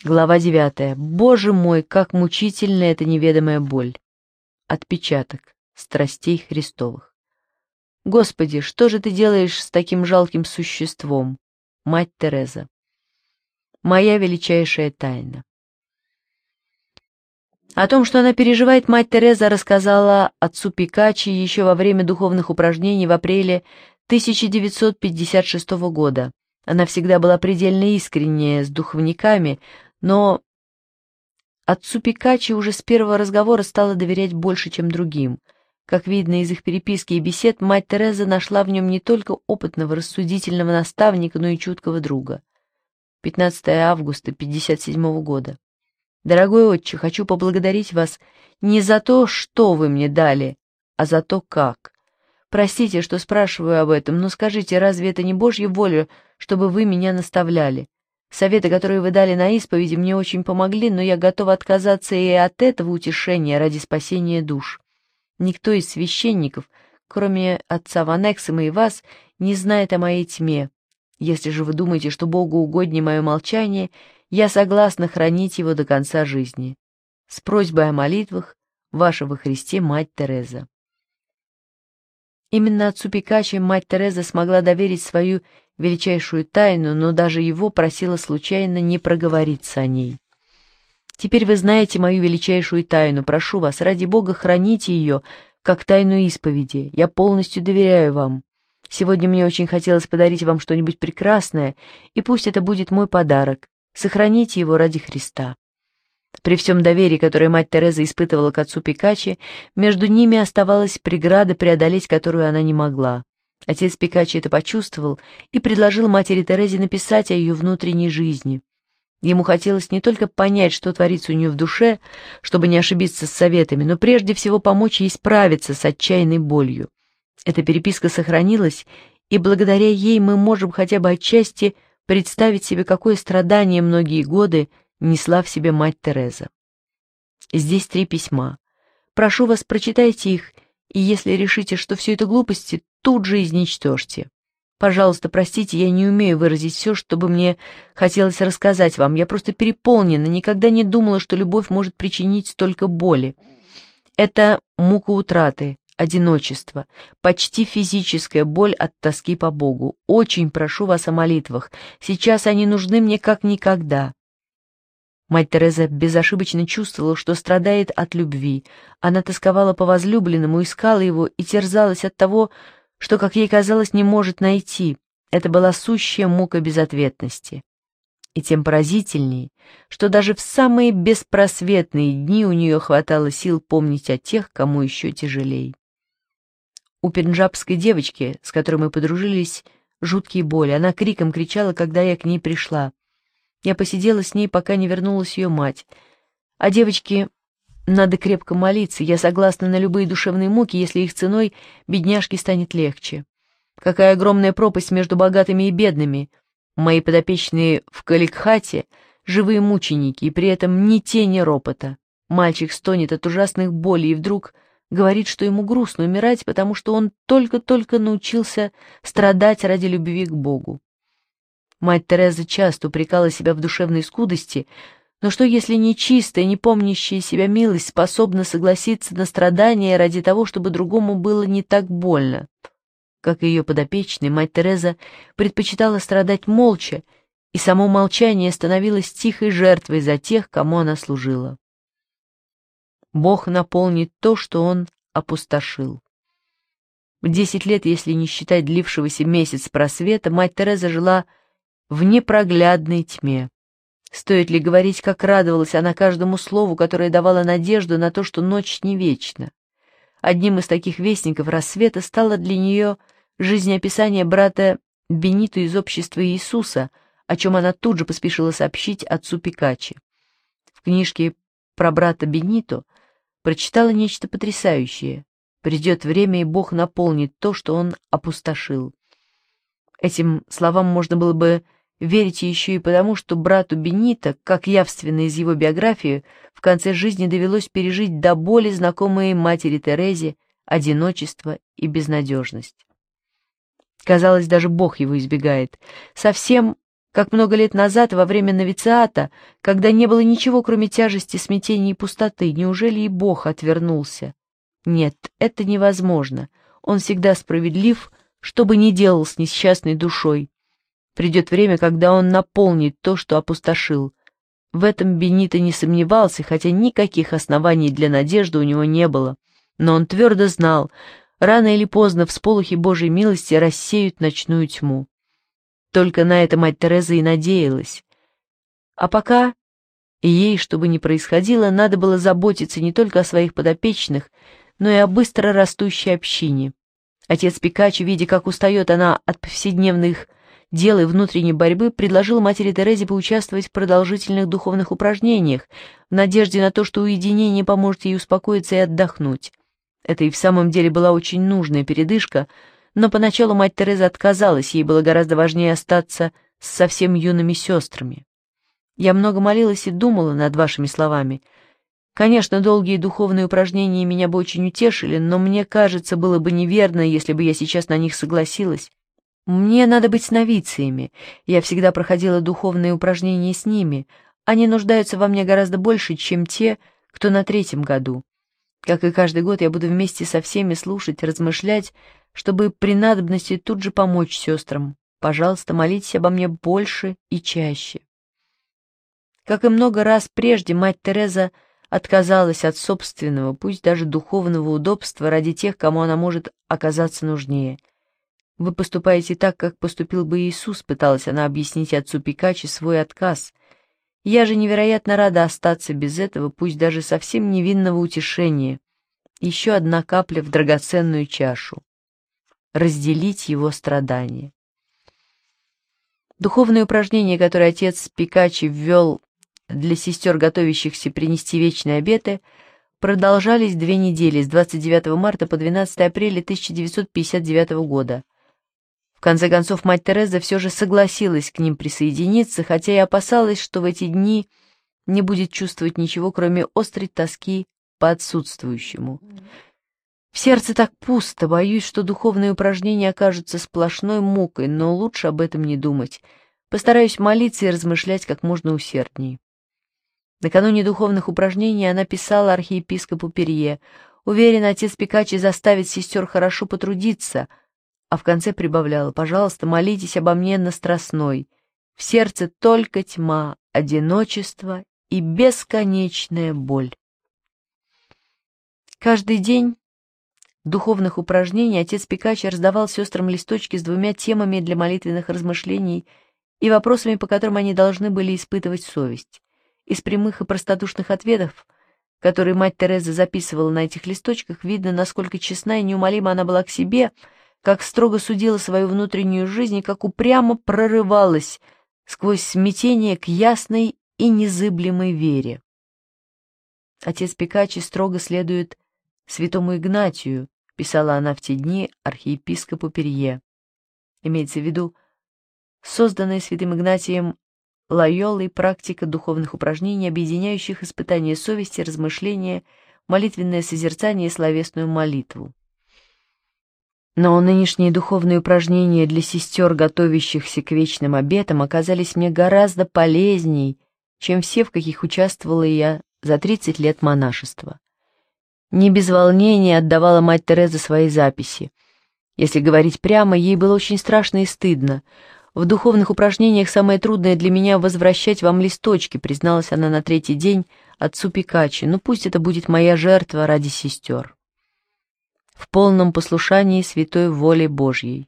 Глава 9. Боже мой, как мучительна эта неведомая боль. Отпечаток страстей Христовых. Господи, что же ты делаешь с таким жалким существом? Мать Тереза. Моя величайшая тайна. О том, что она переживает, мать Тереза рассказала отцу Пикаччи еще во время духовных упражнений в апреле 1956 года. Она всегда была предельно искренняя с духовниками, но отцу Пикаччи уже с первого разговора стала доверять больше, чем другим. Как видно из их переписки и бесед, мать Тереза нашла в нем не только опытного, рассудительного наставника, но и чуткого друга. 15 августа 1957 года. Дорогой отче, хочу поблагодарить вас не за то, что вы мне дали, а за то, как. Простите, что спрашиваю об этом, но скажите, разве это не Божья воля, чтобы вы меня наставляли? Советы, которые вы дали на исповеди, мне очень помогли, но я готова отказаться и от этого утешения ради спасения душ. Никто из священников, кроме отца Ванексима и вас, не знает о моей тьме. Если же вы думаете, что Богу угоднее мое молчание, я согласна хранить его до конца жизни. С просьбой о молитвах, ваша во Христе мать Тереза. Именно отцу Пикаччи мать Тереза смогла доверить свою величайшую тайну, но даже его просила случайно не проговориться о ней. Теперь вы знаете мою величайшую тайну. Прошу вас, ради Бога, храните ее, как тайну исповеди. Я полностью доверяю вам. Сегодня мне очень хотелось подарить вам что-нибудь прекрасное, и пусть это будет мой подарок. Сохраните его ради Христа. При всем доверии, которое мать Тереза испытывала к отцу Пикаччи, между ними оставалась преграда, преодолеть которую она не могла. Отец Пикаччи это почувствовал и предложил матери Терезе написать о ее внутренней жизни. Ему хотелось не только понять, что творится у нее в душе, чтобы не ошибиться с советами, но прежде всего помочь ей справиться с отчаянной болью. Эта переписка сохранилась, и благодаря ей мы можем хотя бы отчасти представить себе, какое страдание многие годы несла в себе мать Тереза. Здесь 3 письма. Прошу вас, прочитайте их, и если решите, что все это глупости, тут же изничтожьте. Пожалуйста, простите, я не умею выразить все, что бы мне хотелось рассказать вам. Я просто переполнена, никогда не думала, что любовь может причинить столько боли. Это мука утраты, одиночество, почти физическая боль от тоски по Богу. Очень прошу вас о молитвах. Сейчас они нужны мне как никогда. Мать Тереза безошибочно чувствовала, что страдает от любви. Она тосковала по возлюбленному, искала его и терзалась от того, что, как ей казалось, не может найти. Это была сущая мука безответности. И тем поразительнее, что даже в самые беспросветные дни у нее хватало сил помнить о тех, кому еще тяжелей. У пенджабской девочки, с которой мы подружились, жуткие боли. Она криком кричала, когда я к ней пришла. Я посидела с ней, пока не вернулась ее мать. А девочке надо крепко молиться. Я согласна на любые душевные муки, если их ценой бедняжке станет легче. Какая огромная пропасть между богатыми и бедными. Мои подопечные в Каликхате — живые мученики, и при этом ни тени ропота. Мальчик стонет от ужасных болей и вдруг говорит, что ему грустно умирать, потому что он только-только научился страдать ради любви к Богу. Мать Тереза часто упрекала себя в душевной скудости, но что если нечистая, не помнящая себя милость способна согласиться на страдания ради того, чтобы другому было не так больно? Как и ее подопечный, мать Тереза предпочитала страдать молча, и само молчание становилось тихой жертвой за тех, кому она служила. Бог наполнит то, что Он опустошил. В 10 лет, если не считать длившегося месяц просвета, мать Тереза жила в непроглядной тьме. Стоит ли говорить, как радовалась она каждому слову, которое давало надежду на то, что ночь не вечна. Одним из таких вестников рассвета стало для нее жизнеописание брата Бенито из общества Иисуса, о чем она тут же поспешила сообщить отцу Пикаччи. В книжке про брата Бенито прочитала нечто потрясающее. Придет время, и Бог наполнит то, что он опустошил. Этим словам можно было бы верить еще и потому, что брату Бенито, как явственно из его биографии, в конце жизни довелось пережить до боли знакомые матери Терезе одиночество и безнадежность. Казалось, даже Бог его избегает. Совсем как много лет назад, во время новициата, когда не было ничего, кроме тяжести, смятения и пустоты. Неужели и Бог отвернулся? Нет, это невозможно. Он всегда справедлив, что бы ни делал с несчастной душой. Придет время, когда он наполнит то, что опустошил. В этом Бенито не сомневался, хотя никаких оснований для надежды у него не было. Но он твердо знал, рано или поздно всполохи Божьей милости рассеют ночную тьму. Только на это мать Тереза и надеялась. А пока ей, что бы ни происходило, надо было заботиться не только о своих подопечных, но и о быстро растущей общине. Отец Пикаччо, видя, как устает она от повседневных дел и внутренней борьбы, предложил матери Терезе поучаствовать в продолжительных духовных упражнениях, в надежде на то, что уединение поможет ей успокоиться и отдохнуть. Это и в самом деле была очень нужная передышка, но поначалу мать Тереза отказалась, ей было гораздо важнее остаться с совсем юными сестрами. «Я много молилась и думала над вашими словами. Конечно, долгие духовные упражнения меня бы очень утешили, но мне кажется, было бы неверно, если бы я сейчас на них согласилась. Мне надо быть с новициями. Я всегда проходила духовные упражнения с ними. Они нуждаются во мне гораздо больше, чем те, кто на 3-м году. Как и каждый год, я буду вместе со всеми слушать, размышлять, чтобы при надобности тут же помочь сестрам. Пожалуйста, молитесь обо мне больше и чаще». Как и много раз прежде, мать Тереза отказалась от собственного, пусть даже духовного удобства ради тех, кому она может оказаться нужнее. «Вы поступаете так, как поступил бы Иисус», — пыталась она объяснить отцу Пикаччо свой отказ. «Я же невероятно рада остаться без этого, пусть даже совсем невинного утешения. Еще одна капля в драгоценную чашу. Разделить его страдания». Духовные упражнения, которые отец Пикаччо ввел для сестер, готовящихся принести вечные обеты, продолжались 2 недели, с 29 марта по 12 апреля 1959 года. В конце концов, мать Тереза все же согласилась к ним присоединиться, хотя и опасалась, что в эти дни не будет чувствовать ничего, кроме острой тоски по отсутствующему. «В сердце так пусто, боюсь, что духовные упражнения окажутся сплошной мукой, но лучше об этом не думать. Постараюсь молиться и размышлять как можно усерднее». Накануне духовных упражнений она писала архиепископу Перье: «Уверена, отец Пикаччо заставит сестер хорошо потрудиться», а в конце прибавляла: «Пожалуйста, молитесь обо мне на Страстной. В сердце только тьма, одиночество и бесконечная боль». Каждый день духовных упражнений отец Пикаччо раздавал сестрам листочки с 2 темами для молитвенных размышлений и вопросами, по которым они должны были испытывать совесть. Из прямых и простодушных ответов, которые мать Тереза записывала на этих листочках, видно, насколько честна и неумолима она была к себе, как строго судила свою внутреннюю жизнь и как упрямо прорывалась сквозь смятение к ясной и незыблемой вере. «Отец Пикаччо строго следует святому Игнатию», — писала она в те дни архиепископу Перье. Имеется в виду созданная святым Игнатием Лойолой практика духовных упражнений, объединяющих испытание совести, размышления, молитвенное созерцание и словесную молитву. Но нынешние духовные упражнения для сестер, готовящихся к вечным обетам, оказались мне гораздо полезней, чем все, в каких участвовала я за 30 лет монашества. Не без волнения отдавала мать Тереза свои записи. Если говорить прямо, ей было очень страшно и стыдно. «В духовных упражнениях самое трудное для меня — возвращать вам листочки», — призналась она на 3-й день отцу Пикаччо. «Ну пусть это будет моя жертва ради сестер». В полном послушании святой воле Божьей.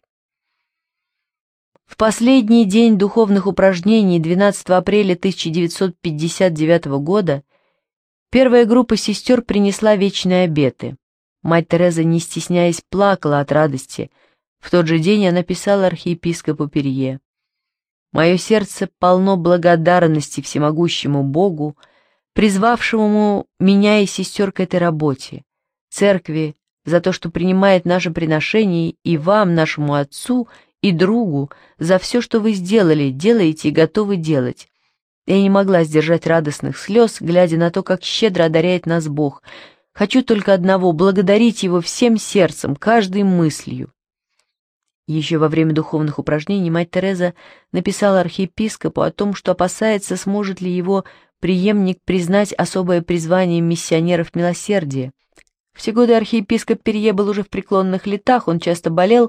В последний день духовных упражнений 12 апреля 1959 года первая группа сестер принесла вечные обеты. Мать Тереза, не стесняясь, плакала от радости. В тот же день она писала архиепископу Перье: «Мое сердце полно благодарности всемогущему Богу, призвавшему меня и сестер к этой работе, церкви за то, что принимает наше приношение, и вам, нашему отцу и другу, за все, что вы сделали, делаете и готовы делать». Я не могла сдержать радостных слез, глядя на то, как щедро одаряет нас Бог. Хочу только одного — благодарить Его всем сердцем, каждой мыслью. Еще во время духовных упражнений мать Тереза написала архиепископу о том, что опасается, сможет ли его преемник признать особое призвание миссионеров милосердия. В те годы архиепископ Перье был уже в преклонных летах, он часто болел,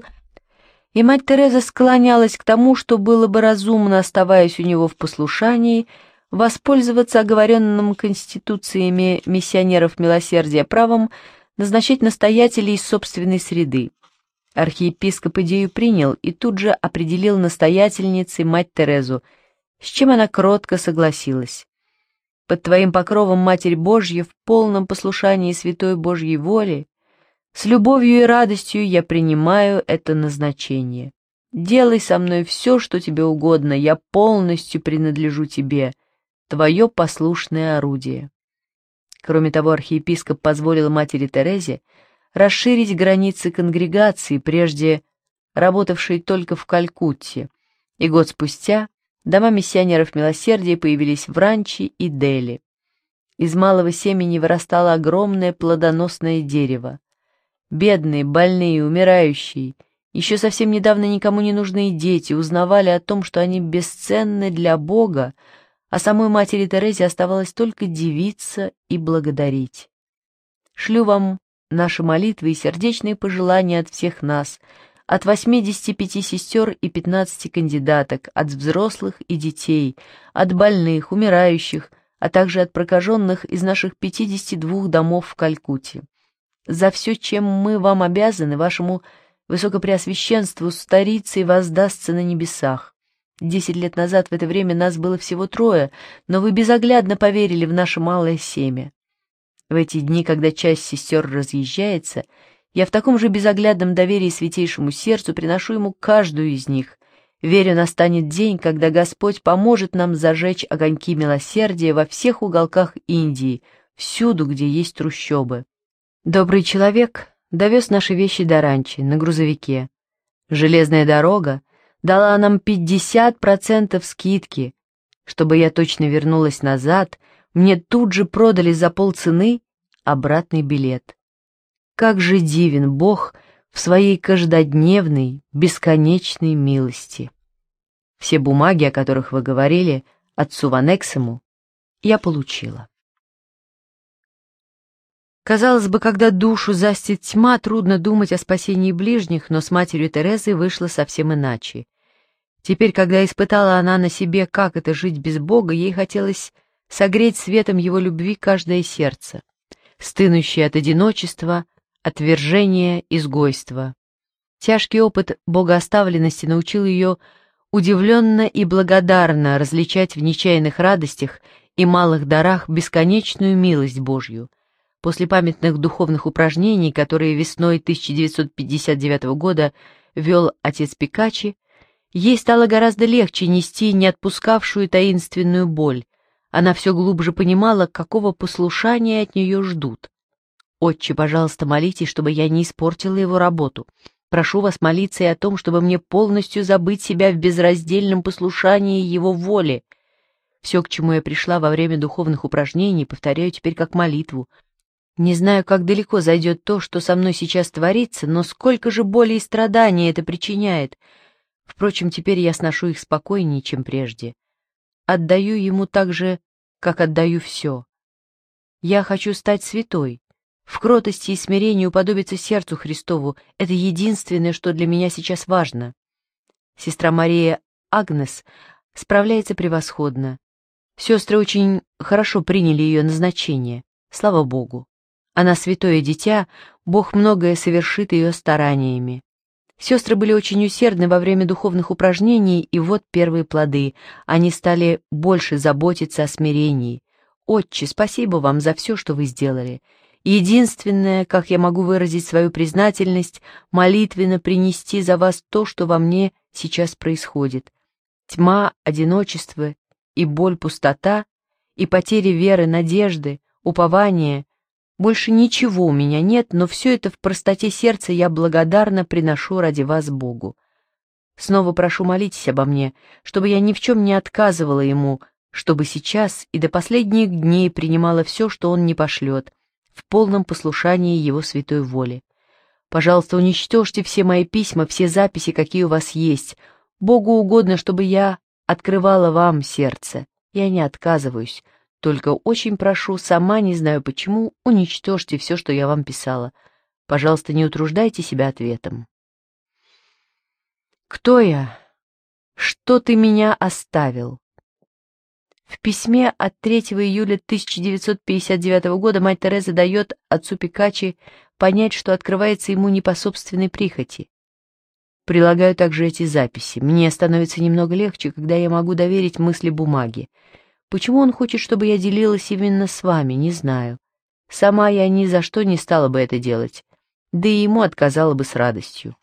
и мать Тереза склонялась к тому, что было бы разумно, оставаясь у него в послушании, воспользоваться оговоренным конституциями миссионеров милосердия правом назначать настоятелей из собственной среды. Архиепископ идею принял и тут же определил настоятельницей мать Терезу, с чем она кротко согласилась. «Под твоим покровом, Матерь Божья, в полном послушании святой Божьей воли, с любовью и радостью я принимаю это назначение. Делай со мной все, что тебе угодно, я полностью принадлежу тебе, твое послушное орудие». Кроме того, архиепископ позволил матери Терезе расширить границы конгрегации, прежде работавшей только в Калькутте, и год спустя дома миссионеров милосердия появились в Ранчи и Дели. Из малого семени вырастало огромное плодоносное дерево. Бедные, больные, умирающие, еще совсем недавно никому не нужные дети узнавали о том, что они бесценны для Бога, а самой матери Терезе оставалось только дивиться и благодарить. Шлю вам наши молитвы и сердечные пожелания от всех нас, от 85 сестер и 15 кандидаток, от взрослых и детей, от больных, умирающих, а также от прокаженных из наших 52 домов в Калькутте. За все, чем мы вам обязаны, вашему высокопреосвященству старицей воздастся на небесах. 10 лет назад в это время нас было всего 3, но вы безоглядно поверили в наше малое семя. В эти дни, когда часть сестер разъезжается, я в таком же безоглядном доверии Святейшему Сердцу приношу ему каждую из них. Верю, настанет день, когда Господь поможет нам зажечь огоньки милосердия во всех уголках Индии, всюду, где есть трущобы. Добрый человек довез наши вещи до Ранчи на грузовике. Железная дорога дала нам 50% скидки. Чтобы я точно вернулась назад, мне тут же продали за полцены обратный билет. Как же дивен Бог в своей каждодневной, бесконечной милости. Все бумаги, о которых вы говорили, отцу Ванексему, я получила. Казалось бы, когда душу застит тьма, трудно думать о спасении ближних, но с матерью Терезой вышло совсем иначе. Теперь, когда испытала она на себе, как это жить без Бога, ей хотелось согреть светом его любви каждое сердце, стынущее от одиночества, отвержения, изгойства. Тяжкий опыт богооставленности научил ее удивленно и благодарно различать в нечаянных радостях и малых дарах бесконечную милость Божью. После памятных духовных упражнений, которые весной 1959 года вел отец Пикачи, ей стало гораздо легче нести не отпускавшую таинственную боль. Она все глубже понимала, какого послушания от нее ждут. «Отче, пожалуйста, молитесь, чтобы я не испортила его работу. Прошу вас молиться и о том, чтобы мне полностью забыть себя в безраздельном послушании его воле. Все, к чему я пришла во время духовных упражнений, повторяю теперь как молитву. Не знаю, как далеко зайдет то, что со мной сейчас творится, но сколько же боли и страданий это причиняет. Впрочем, теперь я сношу их спокойнее, чем прежде. Отдаю ему так же, как отдаю все. Я хочу стать святой, в кротости и смирении уподобиться сердцу Христову. Это единственное, что для меня сейчас важно. Сестра Мария Агнес справляется превосходно. Сестры очень хорошо приняли ее назначение. Слава Богу. Она святое дитя, Бог многое совершит ее стараниями. Сестры были очень усердны во время духовных упражнений, и вот первые плоды. Они стали больше заботиться о смирении. Отче, спасибо вам за все, что вы сделали. Единственное, как я могу выразить свою признательность, молитвенно принести за вас то, что во мне сейчас происходит. Тьма, одиночество и боль, пустота, и потери веры, надежды, упования. Больше ничего у меня нет, но все это в простоте сердца я благодарно приношу ради вас Богу. Снова прошу, молитесь обо мне, чтобы я ни в чем не отказывала ему, чтобы сейчас и до последних дней принимала все, что он не пошлет, в полном послушании его святой воле. Пожалуйста, уничтожьте все мои письма, все записи, какие у вас есть. Богу угодно, чтобы я открывала вам сердце. Я не отказываюсь. Только очень прошу, сама не знаю почему, уничтожьте все, что я вам писала. Пожалуйста, не утруждайте себя ответом. Кто я? Что ты меня оставил? В письме от 3 июля 1959 года мать Тереза дает отцу Пикачи понять, что открывается ему не по собственной прихоти. Прилагаю также эти записи. Мне становится немного легче, когда я могу доверить мысли бумаге. Почему он хочет, чтобы я делилась именно с вами, не знаю. Сама я ни за что не стала бы это делать, да и ему отказала бы с радостью.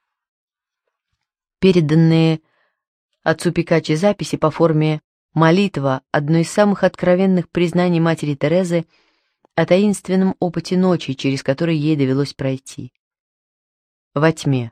Переданные отцу Пикачи записи по форме молитва — одно из самых откровенных признаний матери Терезы о таинственном опыте ночи, через который ей довелось пройти. Во тьме.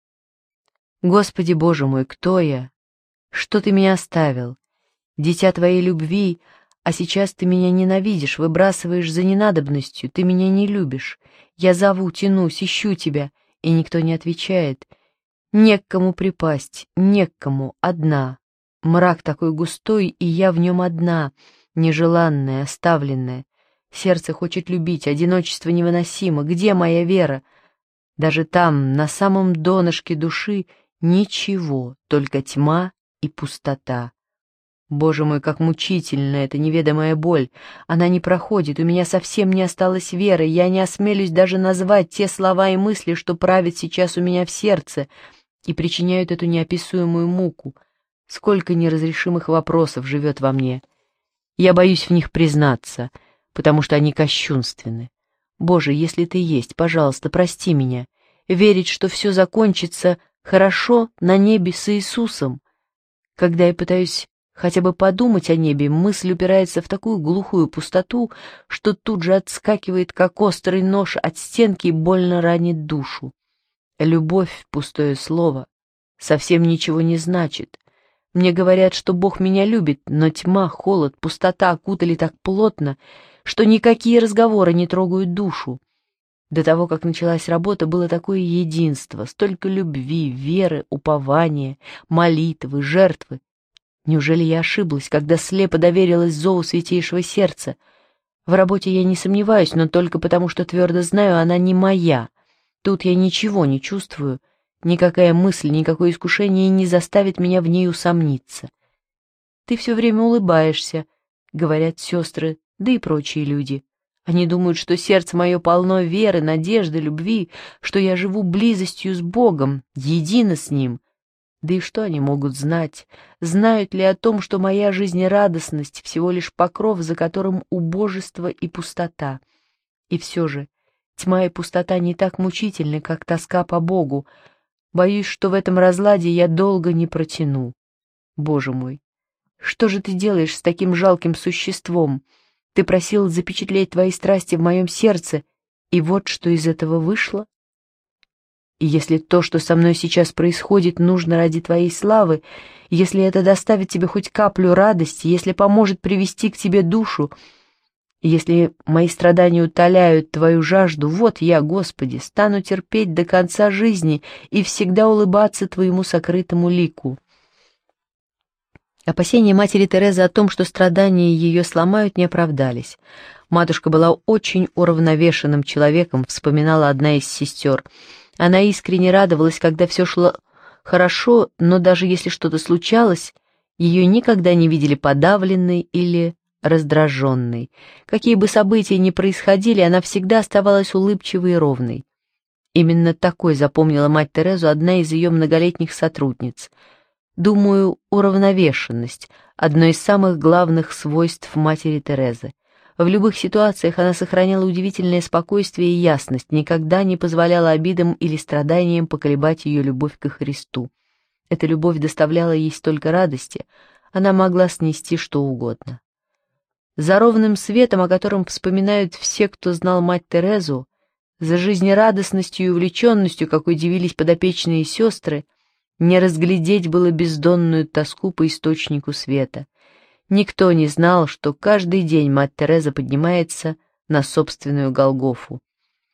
Господи Боже мой, кто я? Что ты меня оставил? Дитя твоей любви, а сейчас ты меня ненавидишь, выбрасываешь за ненадобностью, ты меня не любишь. Я зову, тянусь, ищу тебя, и никто не отвечает. Не к кому припасть, не к кому, одна. Мрак такой густой, и я в нем одна, нежеланная, оставленная. Сердце хочет любить, одиночество невыносимо. Где моя вера? Даже там, на самом донышке души, ничего, только тьма и пустота. Боже мой, как мучительна эта неведомая боль. Она не проходит, у меня совсем не осталось веры, я не осмелюсь даже назвать те слова и мысли, что правят сейчас у меня в сердце и причиняют эту неописуемую муку. Сколько неразрешимых вопросов живет во мне. Я боюсь в них признаться, потому что они кощунственны. Боже, если ты есть, пожалуйста, прости меня. Верить, что все закончится хорошо на небе с Иисусом. Когда я пытаюсь хотя бы подумать о небе, мысль упирается в такую глухую пустоту, что тут же отскакивает, как острый нож от стенки, и больно ранит душу. Любовь — пустое слово, совсем ничего не значит. Мне говорят, что Бог меня любит, но тьма, холод, пустота окутали так плотно, что никакие разговоры не трогают душу. До того, как началась работа, было такое единство, столько любви, веры, упования, молитвы, жертвы. Неужели я ошиблась, когда слепо доверилась зову Святейшего Сердца? В работе я не сомневаюсь, но только потому, что твердо знаю, она не моя. Тут я ничего не чувствую, никакая мысль, никакое искушение не заставит меня в ней усомниться. Ты все время улыбаешься, говорят сестры, да и прочие люди. Они думают, что сердце мое полно веры, надежды, любви, что я живу близостью с Богом, едино с Ним. Да и что они могут знать? Знают ли о том, что моя жизнерадостность всего лишь покров, за которым убожество и пустота? И все же тьма и пустота не так мучительны, как тоска по Богу. Боюсь, что в этом разладе я долго не протяну. Боже мой, что же ты делаешь с таким жалким существом? Ты просил запечатлеть твои страсти в моем сердце, и вот что из этого вышло. И если то, что со мной сейчас происходит, нужно ради твоей славы, если это доставит тебе хоть каплю радости, если поможет привести к тебе душу, если мои страдания утоляют твою жажду, вот я, Господи, стану терпеть до конца жизни и всегда улыбаться твоему сокрытому лику. Опасения матери Терезы о том, что страдания ее сломают, не оправдались. Матушка была очень уравновешенным человеком, вспоминала одна из сестер. Она искренне радовалась, когда все шло хорошо, но даже если что-то случалось, ее никогда не видели подавленной или раздраженной. Какие бы события ни происходили, она всегда оставалась улыбчивой и ровной. Именно такой запомнила мать Терезу одна из ее многолетних сотрудниц. Думаю, уравновешенность — одно из самых главных свойств матери Терезы. В любых ситуациях она сохраняла удивительное спокойствие и ясность, никогда не позволяла обидам или страданиям поколебать ее любовь ко Христу. Эта любовь доставляла ей столько радости, она могла снести что угодно. За ровным светом, о котором вспоминают все, кто знал мать Терезу, за жизнерадостностью и увлеченностью, какой дивились подопечные сестры, не разглядеть было бездонную тоску по источнику света. Никто не знал, что каждый день мать Тереза поднимается на собственную Голгофу.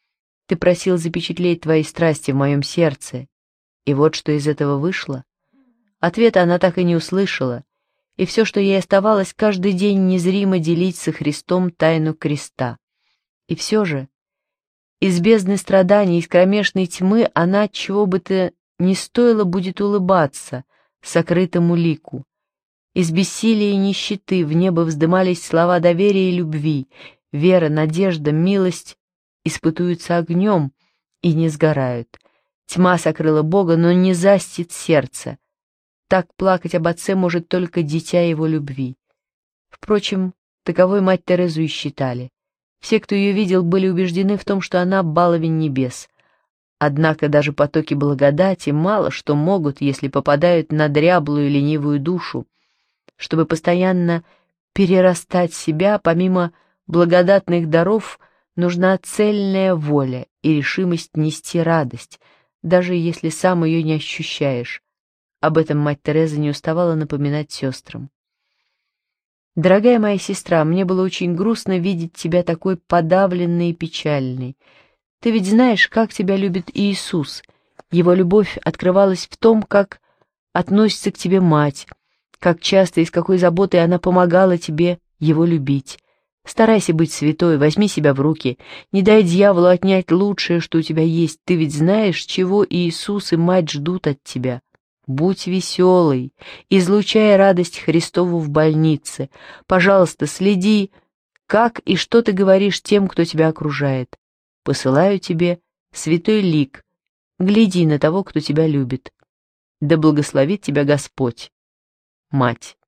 Ты просил запечатлеть твои страсти в моем сердце. И вот что из этого вышло. Ответа она так и не услышала, и все, что ей оставалось, каждый день незримо делить со Христом тайну креста. И все же, из бездны страданий, из кромешной тьмы она, чего бы то ни стоило, будет улыбаться сокрытому лику. Из бессилия и нищеты в небо вздымались слова доверия и любви, вера, надежда, милость испытуются огнем и не сгорают. Тьма сокрыла Бога, но не застит сердце. Так плакать об отце может только дитя его любви. Впрочем, таковой мать Терезу и считали. Все, кто ее видел, были убеждены в том, что она баловень небес. Однако даже потоки благодати мало что могут, если попадают на дряблую ленивую душу. Чтобы постоянно перерастать себя, помимо благодатных даров, нужна цельная воля и решимость нести радость, даже если сам ее не ощущаешь. Об этом мать Тереза не уставала напоминать сестрам. «Дорогая моя сестра, мне было очень грустно видеть тебя такой подавленной и печальной. Ты ведь знаешь, как тебя любит Иисус. Его любовь открывалась в том, как относится к тебе мать, как часто и с какой заботой она помогала тебе его любить. Старайся быть святой, возьми себя в руки, не дай дьяволу отнять лучшее, что у тебя есть. Ты ведь знаешь, чего Иисус и мать ждут от тебя. Будь веселой, излучай радость Христову в больнице. Пожалуйста, следи, как и что ты говоришь тем, кто тебя окружает. Посылаю тебе святой лик. Гляди на того, кто тебя любит. Да благословит тебя Господь. Мать.